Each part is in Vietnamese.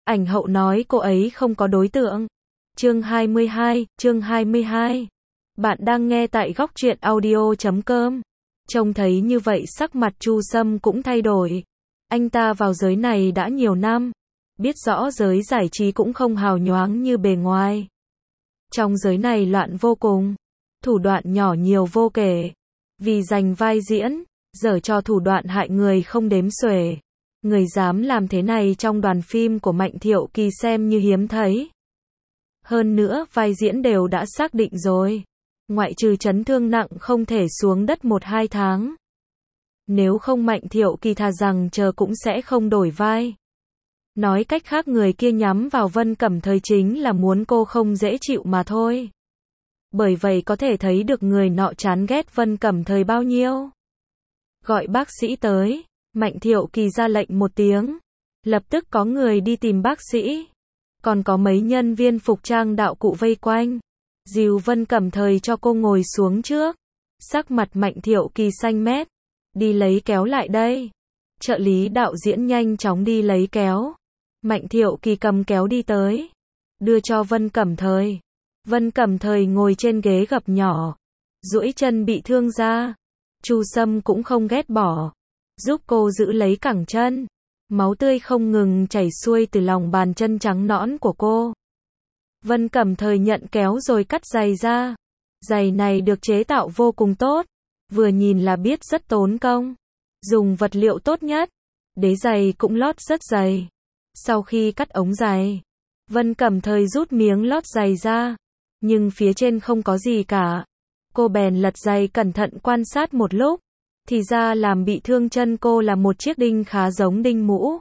Ảnh hậu nói cô ấy không có đối tượng. Chương 22. Bạn đang nghe tại góc truyện audio.com. Trông thấy như vậy sắc mặt Chu Sâm cũng thay đổi. Anh ta vào giới này đã nhiều năm, biết rõ giới giải trí cũng không hào nhoáng như bề ngoài. Trong giới này loạn vô cùng, thủ đoạn nhỏ nhiều vô kể. Vì giành vai diễn, giở trò thủ đoạn hại người không đếm xuể. Người dám làm thế này trong đoàn phim của Mạnh Thiệu Kỳ xem như hiếm thấy. Hơn nữa vai diễn đều đã xác định rồi, ngoại trừ chấn thương nặng không thể xuống đất 1-2 tháng. Nếu không Mạnh Thiệu Kỳ thà rằng chờ cũng sẽ không đổi vai. Nói cách khác người kia nhắm vào Vân Cẩm Thời chính là muốn cô không dễ chịu mà thôi. Bởi vậy có thể thấy được người nọ chán ghét Vân Cẩm Thời bao nhiêu. Gọi bác sĩ tới. Mạnh Thiệu Kỳ ra lệnh một tiếng. Lập tức có người đi tìm bác sĩ. Còn có mấy nhân viên phục trang đạo cụ vây quanh. Dìu Vân Cẩm Thời cho cô ngồi xuống trước. Sắc mặt Mạnh Thiệu Kỳ xanh mét. Đi lấy kéo lại đây. Trợ lý đạo diễn nhanh chóng đi lấy kéo. Mạnh Thiệu Kỳ cầm kéo đi tới. Đưa cho Vân Cẩm Thời. Vân Cẩm Thời ngồi trên ghế gập nhỏ. Duỗi chân bị thương ra. Chu Sâm cũng không ghét bỏ. Giúp cô giữ lấy cẳng chân. Máu tươi không ngừng chảy xuôi từ lòng bàn chân trắng nõn của cô. Vân Cẩm Thời nhận kéo rồi cắt giày ra. Giày này được chế tạo vô cùng tốt. Vừa nhìn là biết rất tốn công. Dùng vật liệu tốt nhất. Đế giày cũng lót rất dày. Sau khi cắt ống giày, Vân Cẩm Thời rút miếng lót giày ra. Nhưng phía trên không có gì cả. Cô bèn lật giày cẩn thận quan sát một lúc. Thì ra làm bị thương chân cô là một chiếc đinh khá giống đinh mũ.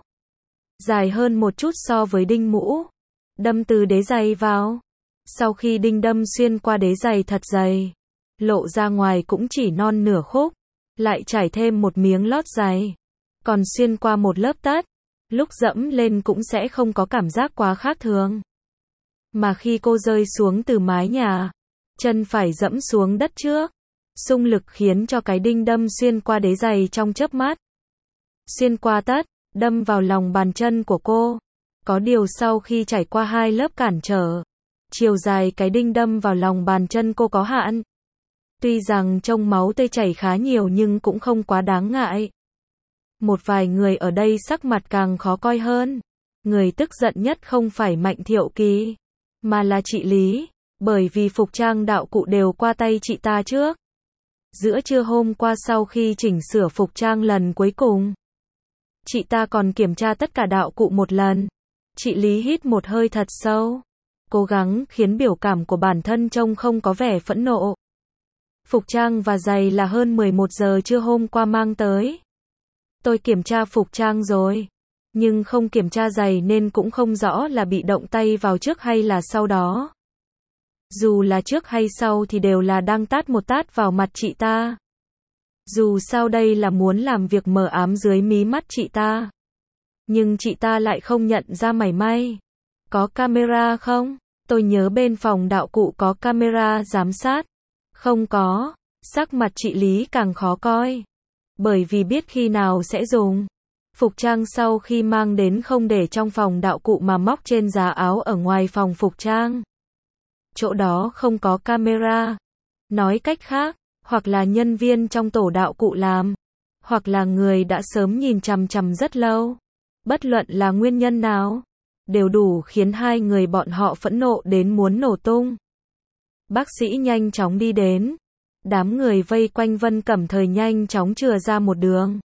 Dài hơn một chút so với đinh mũ. Đâm từ đế giày vào. Sau khi đinh đâm xuyên qua đế giày thật dày, lộ ra ngoài cũng chỉ non nửa khúc. Lại trải thêm một miếng lót giày. Còn xuyên qua một lớp tất. Lúc dẫm lên cũng sẽ không có cảm giác quá khác thường. Mà khi cô rơi xuống từ mái nhà, chân phải dẫm xuống đất trước. Xung lực khiến cho cái đinh đâm xuyên qua đế giày trong chớp mắt. Xuyên qua tất, đâm vào lòng bàn chân của cô. Có điều sau khi trải qua 2 lớp cản trở, chiều dài cái đinh đâm vào lòng bàn chân cô có hạn. Tuy rằng trông máu tươi chảy khá nhiều nhưng cũng không quá đáng ngại. Một vài người ở đây sắc mặt càng khó coi hơn. Người tức giận nhất không phải Mạnh Thiệu Kỳ, mà là chị Lý. Bởi vì phục trang đạo cụ đều qua tay chị ta trước. Giữa trưa hôm qua sau khi chỉnh sửa phục trang lần cuối cùng, chị ta còn kiểm tra tất cả đạo cụ một lần. Chị Lý hít một hơi thật sâu, cố gắng khiến biểu cảm của bản thân trông không có vẻ phẫn nộ. Phục trang và giày là hơn 11 giờ trưa hôm qua mang tới. Tôi kiểm tra phục trang rồi, nhưng không kiểm tra giày nên cũng không rõ là bị động tay vào trước hay là sau đó. Dù là trước hay sau thì đều là đang tát một tát vào mặt chị ta. Dù sao đây là muốn làm việc mờ ám dưới mí mắt chị ta. Nhưng chị ta lại không nhận ra mảy may. Có camera không? Tôi nhớ bên phòng đạo cụ có camera giám sát. Không có. Sắc mặt chị Lý càng khó coi. Bởi vì biết khi nào sẽ dùng. Phục trang sau khi mang đến không để trong phòng đạo cụ mà móc trên giá áo ở ngoài phòng phục trang. Chỗ đó không có camera. Nói cách khác, hoặc là nhân viên trong tổ đạo cụ làm, hoặc là người đã sớm nhìn chằm chằm rất lâu. Bất luận là nguyên nhân nào, đều đủ khiến hai người bọn họ phẫn nộ đến muốn nổ tung. Bác sĩ nhanh chóng đi đến. Đám người vây quanh Vân Cẩm Thời nhanh chóng chừa ra một đường.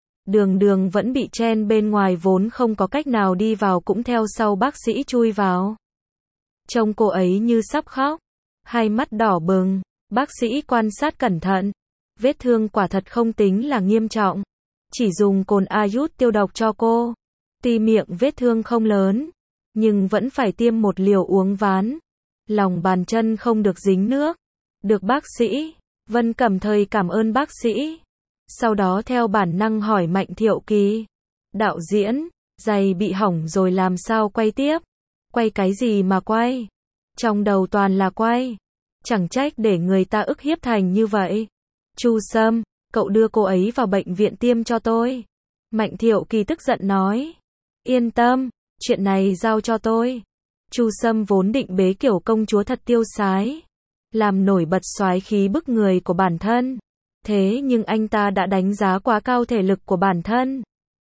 Đường vẫn bị chen bên ngoài vốn không có cách nào đi vào cũng theo sau bác sĩ chui vào. Trông cô ấy như sắp khóc, hai mắt đỏ bừng. Bác sĩ quan sát cẩn thận. Vết thương quả thật không tính là nghiêm trọng. Chỉ dùng cồn iốt tiêu độc cho cô. Tuy miệng vết thương không lớn, nhưng vẫn phải tiêm một liều uống ván. Lòng bàn chân không được dính nước. Được bác sĩ. Vân Cẩm Thời cảm ơn bác sĩ. Sau đó theo bản năng hỏi Mạnh Thiệu Kỳ. Đạo diễn, giày bị hỏng rồi làm sao quay tiếp? Quay cái gì mà quay? Trong đầu toàn là quay. Chẳng trách để người ta ức hiếp thành như vậy. Chu Sâm, cậu đưa cô ấy vào bệnh viện tiêm cho tôi. Mạnh Thiệu Kỳ tức giận nói. Yên tâm, Chuyện này giao cho tôi. Chu Sâm vốn định bế kiểu công chúa thật tiêu sái, làm nổi bật soái khí bức người của bản thân. Thế nhưng anh ta đã đánh giá quá cao thể lực của bản thân.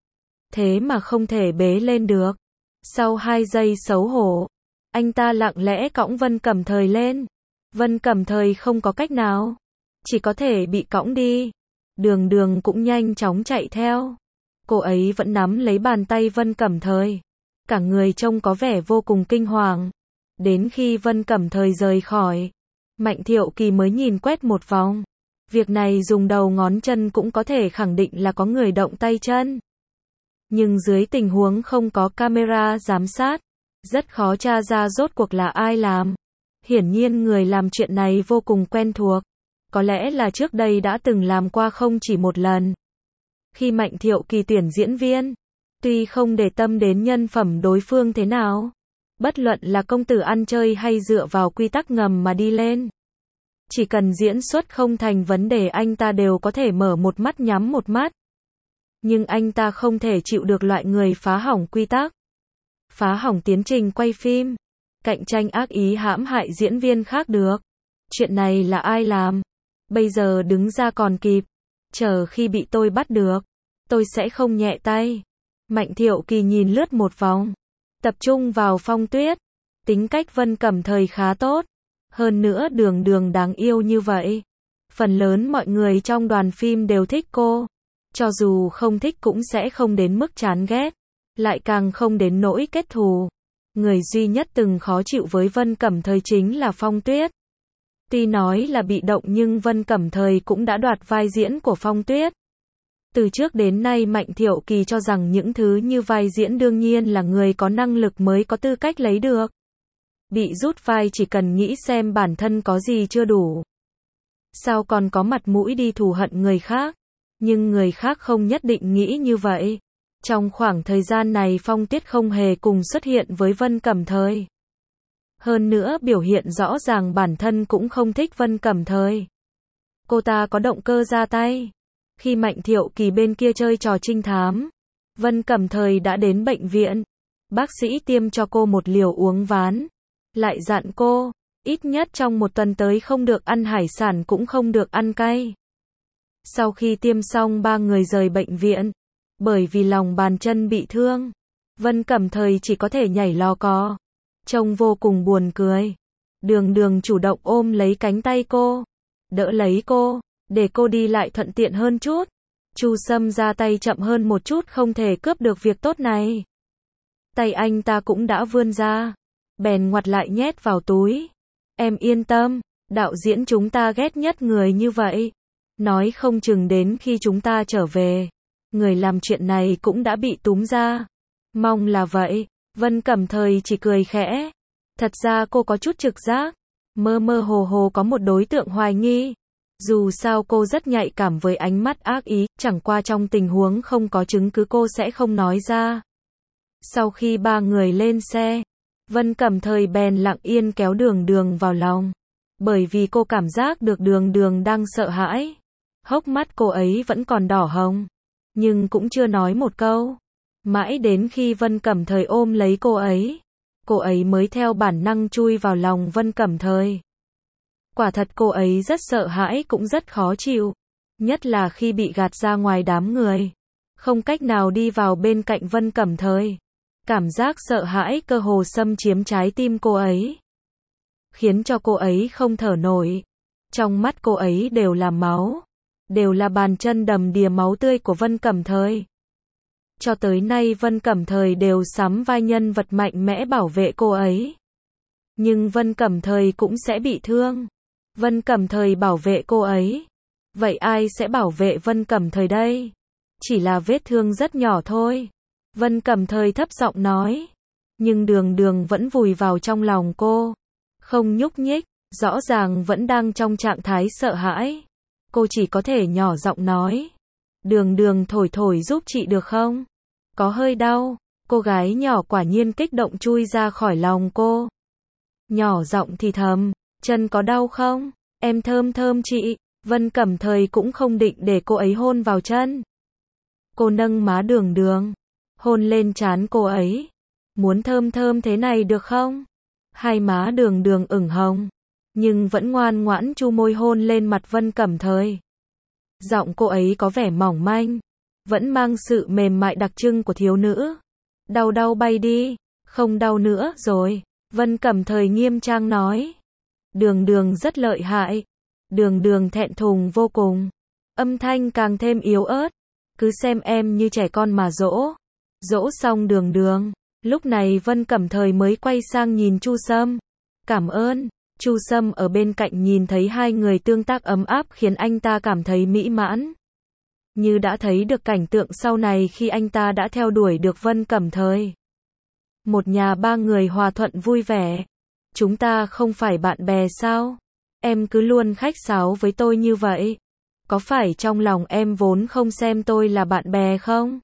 Thế mà không thể bế lên được. Sau 2 giây xấu hổ, anh ta lặng lẽ cõng Vân Cẩm Thời lên. Vân Cẩm Thời không có cách nào, chỉ có thể bị cõng đi. Đường Đường cũng nhanh chóng chạy theo. Cô ấy vẫn nắm lấy bàn tay Vân Cẩm Thời. Cả người trông có vẻ vô cùng kinh hoàng. Đến khi Vân Cẩm Thời rời khỏi, Mạnh Thiệu Kỳ mới nhìn quét một vòng. Việc này dùng đầu ngón chân cũng có thể khẳng định là có người động tay chân. Nhưng dưới tình huống không có camera giám sát, rất khó tra ra rốt cuộc là ai làm. Hiển nhiên người làm chuyện này vô cùng quen thuộc. Có lẽ là trước đây đã từng làm qua không chỉ một lần. Khi Mạnh Thiệu Kỳ tuyển diễn viên, tuy không để tâm đến nhân phẩm đối phương thế nào, bất luận là công tử ăn chơi hay dựa vào quy tắc ngầm mà đi lên, chỉ cần diễn xuất không thành vấn đề anh ta đều có thể mở một mắt nhắm một mắt. Nhưng anh ta không thể chịu được loại người phá hỏng quy tắc, phá hỏng tiến trình quay phim, cạnh tranh ác ý hãm hại diễn viên khác được. Chuyện này là ai làm? Bây giờ đứng ra còn kịp, chờ khi bị tôi bắt được, tôi sẽ không nhẹ tay. Mạnh Thiệu Kỳ nhìn lướt một vòng, tập trung vào Phong Tuyết. Tính cách Vân Cẩm Thời khá tốt, hơn nữa Đường Đường đáng yêu như vậy. Phần lớn mọi người trong đoàn phim đều thích cô. Cho dù không thích cũng sẽ không đến mức chán ghét, lại càng không đến nỗi kết thù. Người duy nhất từng khó chịu với Vân Cẩm Thời chính là Phong Tuyết. Tuy nói là bị động nhưng Vân Cẩm Thời cũng đã đoạt vai diễn của Phong Tuyết. Từ trước đến nay Mạnh Thiệu Kỳ cho rằng những thứ như vai diễn đương nhiên là người có năng lực mới có tư cách lấy được. Bị rút vai chỉ cần nghĩ xem bản thân có gì chưa đủ. Sao còn có mặt mũi đi thù hận người khác? Nhưng người khác không nhất định nghĩ như vậy. Trong khoảng thời gian này Phong Tuyết không hề cùng xuất hiện với Vân Cẩm Thời. Hơn nữa biểu hiện rõ ràng bản thân cũng không thích Vân Cẩm Thời. Cô ta có động cơ ra tay. Khi Mạnh Thiệu Kỳ bên kia chơi trò trinh thám, Vân Cẩm Thời đã đến bệnh viện. Bác sĩ tiêm cho cô một liều uống ván. Lại dặn cô, ít nhất trong 1 tuần tới không được ăn hải sản cũng không được ăn cay. Sau khi tiêm xong 3 người rời bệnh viện. Bởi vì lòng bàn chân bị thương, Vân Cẩm Thời chỉ có thể nhảy lò cò. Trông vô cùng buồn cười. Đường Đường chủ động ôm lấy cánh tay cô, đỡ lấy cô, để cô đi lại thuận tiện hơn chút. Chu Sâm ra tay chậm hơn một chút không thể cướp được việc tốt này. Tay anh ta cũng đã vươn ra, bèn ngoặt lại nhét vào túi. Em yên tâm, đạo diễn chúng ta ghét nhất người như vậy. Nói không chừng đến khi chúng ta trở về, người làm chuyện này cũng đã bị túm ra. Mong là vậy. Vân Cẩm Thời chỉ cười khẽ. Thật ra cô có chút trực giác, mơ mơ hồ hồ có một đối tượng hoài nghi. Dù sao cô rất nhạy cảm với ánh mắt ác ý, chẳng qua trong tình huống không có chứng cứ cô sẽ không nói ra. Sau khi 3 người lên xe, Vân Cẩm Thời bèn lặng yên kéo Đường Đường vào lòng. Bởi vì cô cảm giác được Đường Đường đang sợ hãi. Hốc mắt cô ấy vẫn còn đỏ hồng, nhưng cũng chưa nói một câu. Mãi đến khi Vân Cẩm Thời ôm lấy cô ấy mới theo bản năng chui vào lòng Vân Cẩm Thời. Quả thật cô ấy rất sợ hãi cũng rất khó chịu. Nhất là khi bị gạt ra ngoài đám người, không cách nào đi vào bên cạnh Vân Cẩm Thời. Cảm giác sợ hãi cơ hồ xâm chiếm trái tim cô ấy, khiến cho cô ấy không thở nổi. Trong mắt cô ấy đều là máu, đều là bàn chân đầm đìa máu tươi của Vân Cẩm Thời. Cho tới nay Vân Cẩm Thời đều sắm vai nhân vật mạnh mẽ bảo vệ cô ấy. Nhưng Vân Cẩm Thời cũng sẽ bị thương. Vân Cẩm Thời bảo vệ cô ấy. Vậy ai sẽ bảo vệ Vân Cẩm Thời đây? Chỉ là vết thương rất nhỏ thôi. Vân Cẩm Thời thấp giọng nói. Nhưng Đường Đường vẫn vùi vào trong lòng cô, không nhúc nhích, rõ ràng vẫn đang trong trạng thái sợ hãi. Cô chỉ có thể nhỏ giọng nói. Đường Đường thổi thổi giúp chị được không? Có hơi đau. Cô gái nhỏ quả nhiên kích động chui ra khỏi lòng cô. Nhỏ giọng thì thầm. Chân có đau không? Em thơm thơm chị. Vân Cẩm Thời cũng không định để cô ấy hôn vào chân. Cô nâng má Đường Đường, hôn lên trán cô ấy. Muốn thơm thơm thế này được không? Hai má Đường Đường ửng hồng, nhưng vẫn ngoan ngoãn chu môi hôn lên mặt Vân Cẩm Thời. Giọng cô ấy có vẻ mỏng manh, vẫn mang sự mềm mại đặc trưng của thiếu nữ. Đau đau bay đi, không đau nữa rồi, Vân Cẩm Thời nghiêm trang nói. Đường Đường rất lợi hại. Đường Đường thẹn thùng vô cùng, âm thanh càng thêm yếu ớt. Cứ xem em như trẻ con mà dỗ. Dỗ xong Đường Đường, lúc này Vân Cẩm Thời mới quay sang nhìn Chu Sâm. Cảm ơn. Chu Sâm ở bên cạnh nhìn thấy hai người tương tác ấm áp khiến anh ta cảm thấy mỹ mãn. Như đã thấy được cảnh tượng sau này khi anh ta đã theo đuổi được Vân Cẩm Thời. Một nhà ba người hòa thuận vui vẻ. Chúng ta không phải bạn bè sao? Em cứ luôn khách sáo với tôi như vậy. Có phải trong lòng em vốn không xem tôi là bạn bè không?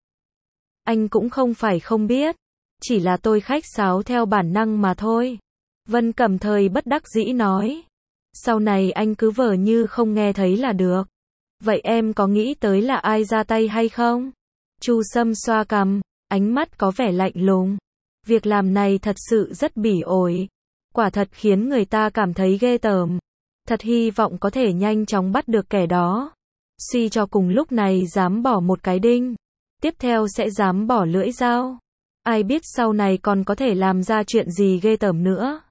Anh cũng không phải không biết. Chỉ là tôi khách sáo theo bản năng mà thôi. Vân Cẩm Thời bất đắc dĩ nói. Sau này anh cứ vờ như không nghe thấy là được. Vậy em có nghĩ tới là ai ra tay hay không? Chu Sâm xoa cằm, ánh mắt có vẻ lạnh lùng. Việc làm này thật sự rất bỉ ổi. Quả thật khiến người ta cảm thấy ghê tởm. Thật hy vọng có thể nhanh chóng bắt được kẻ đó. Suy cho cùng lúc này dám bỏ một cái đinh, tiếp theo sẽ dám bỏ lưỡi dao. Ai biết sau này còn có thể làm ra chuyện gì ghê tởm nữa.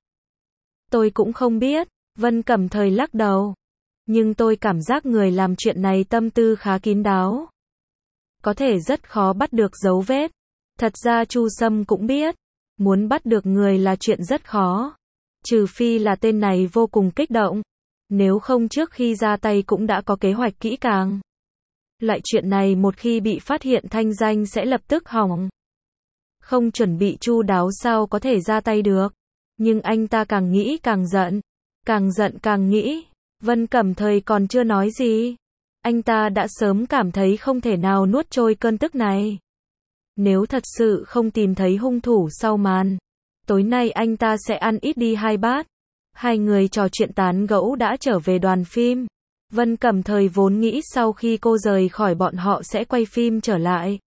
Tôi cũng không biết, Vân Cẩm Thời lắc đầu. Nhưng tôi cảm giác người làm chuyện này tâm tư khá kín đáo. Có thể rất khó bắt được dấu vết. Thật ra Chu Sâm cũng biết, muốn bắt được người là chuyện rất khó. Trừ phi là tên này vô cùng kích động. Nếu không trước khi ra tay cũng đã có kế hoạch kỹ càng. Loại chuyện này một khi bị phát hiện thanh danh sẽ lập tức hỏng. Không chuẩn bị chu đáo sao có thể ra tay được. Nhưng anh ta càng nghĩ càng giận. Càng giận càng nghĩ. Vân Cẩm Thời còn chưa nói gì. Anh ta đã sớm cảm thấy không thể nào nuốt trôi cơn tức này. Nếu thật sự không tìm thấy hung thủ sau màn, tối nay anh ta sẽ ăn ít đi 2 bát. Hai người trò chuyện tán gẫu đã trở về đoàn phim. Vân Cẩm Thời vốn nghĩ sau khi cô rời khỏi bọn họ sẽ quay phim trở lại.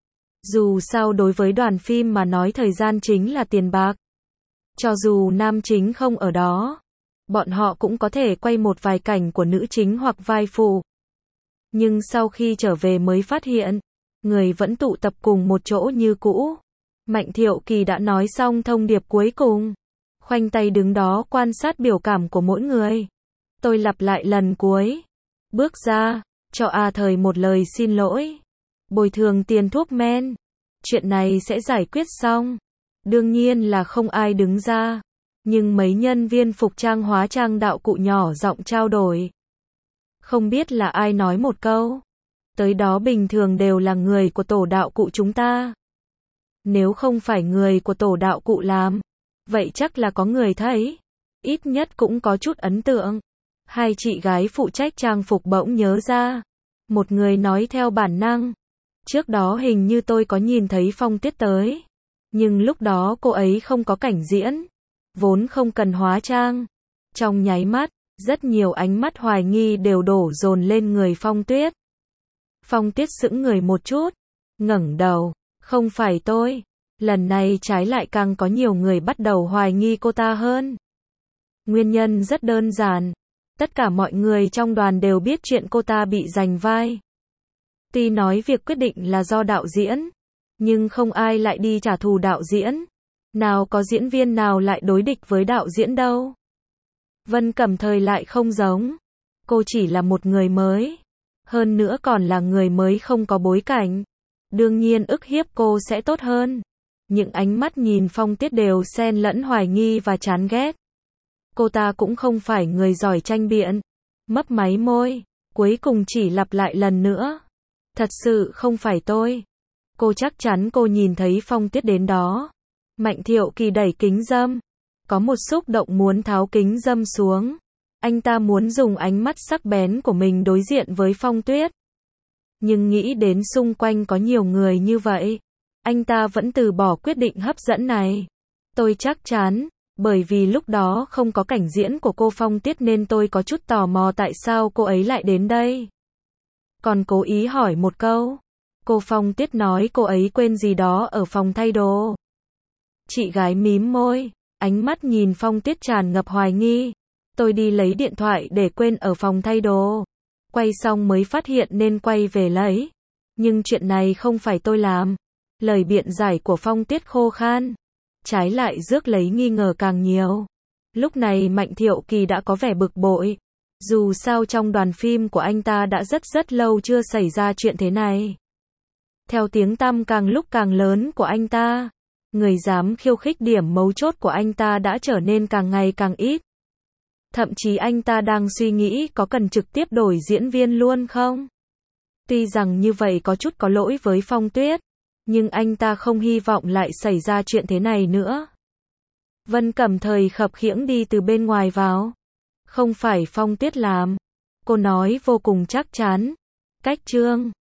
Dù sao đối với đoàn phim mà nói thời gian chính là tiền bạc. Cho dù nam chính không ở đó, bọn họ cũng có thể quay một vài cảnh của nữ chính hoặc vai phụ. Nhưng sau khi trở về mới phát hiện, người vẫn tụ tập cùng một chỗ như cũ. Mạnh Thiệu Kỳ đã nói xong thông điệp cuối cùng. Khoanh tay đứng đó quan sát biểu cảm của mỗi người. Tôi lặp lại lần cuối. Bước ra, cho A Thời một lời xin lỗi. Bồi thường tiền thuốc men. Chuyện này sẽ giải quyết xong. Đương nhiên là không ai đứng ra. Nhưng mấy nhân viên phục trang hóa trang đạo cụ nhỏ giọng trao đổi. Không biết là ai nói một câu. Tới đó bình thường đều là người của tổ đạo cụ chúng ta. Nếu không phải người của tổ đạo cụ làm, vậy chắc là có người thấy. Ít nhất cũng có chút ấn tượng. Hai chị gái phụ trách trang phục bỗng nhớ ra. Một người nói theo bản năng. Trước đó hình như tôi có nhìn thấy Phong Tuyết tới. Nhưng lúc đó cô ấy không có cảnh diễn. Vốn không cần hóa trang. Trong nháy mắt, rất nhiều ánh mắt hoài nghi đều đổ dồn lên người Phong Tuyết. Phong Tuyết sững người một chút. Ngẩng đầu. Không phải tôi. Lần này trái lại càng có nhiều người bắt đầu hoài nghi cô ta hơn. Nguyên nhân rất đơn giản. Tất cả mọi người trong đoàn đều biết chuyện cô ta bị giành vai. Tuy nói việc quyết định là do đạo diễn, nhưng không ai lại đi trả thù đạo diễn. Nào có diễn viên nào lại đối địch với đạo diễn đâu. Vân Cẩm Thời lại không giống. Cô chỉ là một người mới. Hơn nữa còn là người mới không có bối cảnh. Đương nhiên ức hiếp cô sẽ tốt hơn. Những ánh mắt nhìn Phong Tuyết đều xen lẫn hoài nghi và chán ghét. Cô ta cũng không phải người giỏi tranh biện. Mấp máy môi, cuối cùng chỉ lặp lại lần nữa. Thật sự không phải tôi. Cô chắc chắn cô nhìn thấy Phong Tuyết đến đó. Mạnh Thiệu Kỳ đẩy kính râm. Có một xúc động muốn tháo kính râm xuống. Anh ta muốn dùng ánh mắt sắc bén của mình đối diện với Phong Tuyết. Nhưng nghĩ đến xung quanh có nhiều người như vậy, anh ta vẫn từ bỏ quyết định hấp dẫn này. Tôi chắc chắn, bởi vì lúc đó không có cảnh diễn của cô Phong Tuyết nên tôi có chút tò mò tại sao cô ấy lại đến đây. Còn cố ý hỏi một câu. Cô Phong Tuyết nói cô ấy quên gì đó ở phòng thay đồ. Chị gái mím môi, ánh mắt nhìn Phong Tuyết tràn ngập hoài nghi. Tôi đi lấy điện thoại để quên ở phòng thay đồ. Quay xong mới phát hiện nên quay về lấy. Nhưng chuyện này không phải tôi làm. Lời biện giải của Phong Tuyết khô khan. Trái lại rước lấy nghi ngờ càng nhiều. Lúc này Mạnh Thiệu Kỳ đã có vẻ bực bội. Dù sao trong đoàn phim của anh ta đã rất lâu chưa xảy ra chuyện thế này. Theo tiếng tăm càng lúc càng lớn của anh ta, người dám khiêu khích điểm mấu chốt của anh ta đã trở nên càng ngày càng ít. Thậm chí anh ta đang suy nghĩ có cần trực tiếp đổi diễn viên luôn không? Tuy rằng như vậy có chút có lỗi với Phong Tuyết, nhưng anh ta không hy vọng lại xảy ra chuyện thế này nữa. Vân Cẩm Thời khập khiễng đi từ bên ngoài vào. Không phải Phong Tuyết làm. Cô nói vô cùng chắc chắn. Cách Trương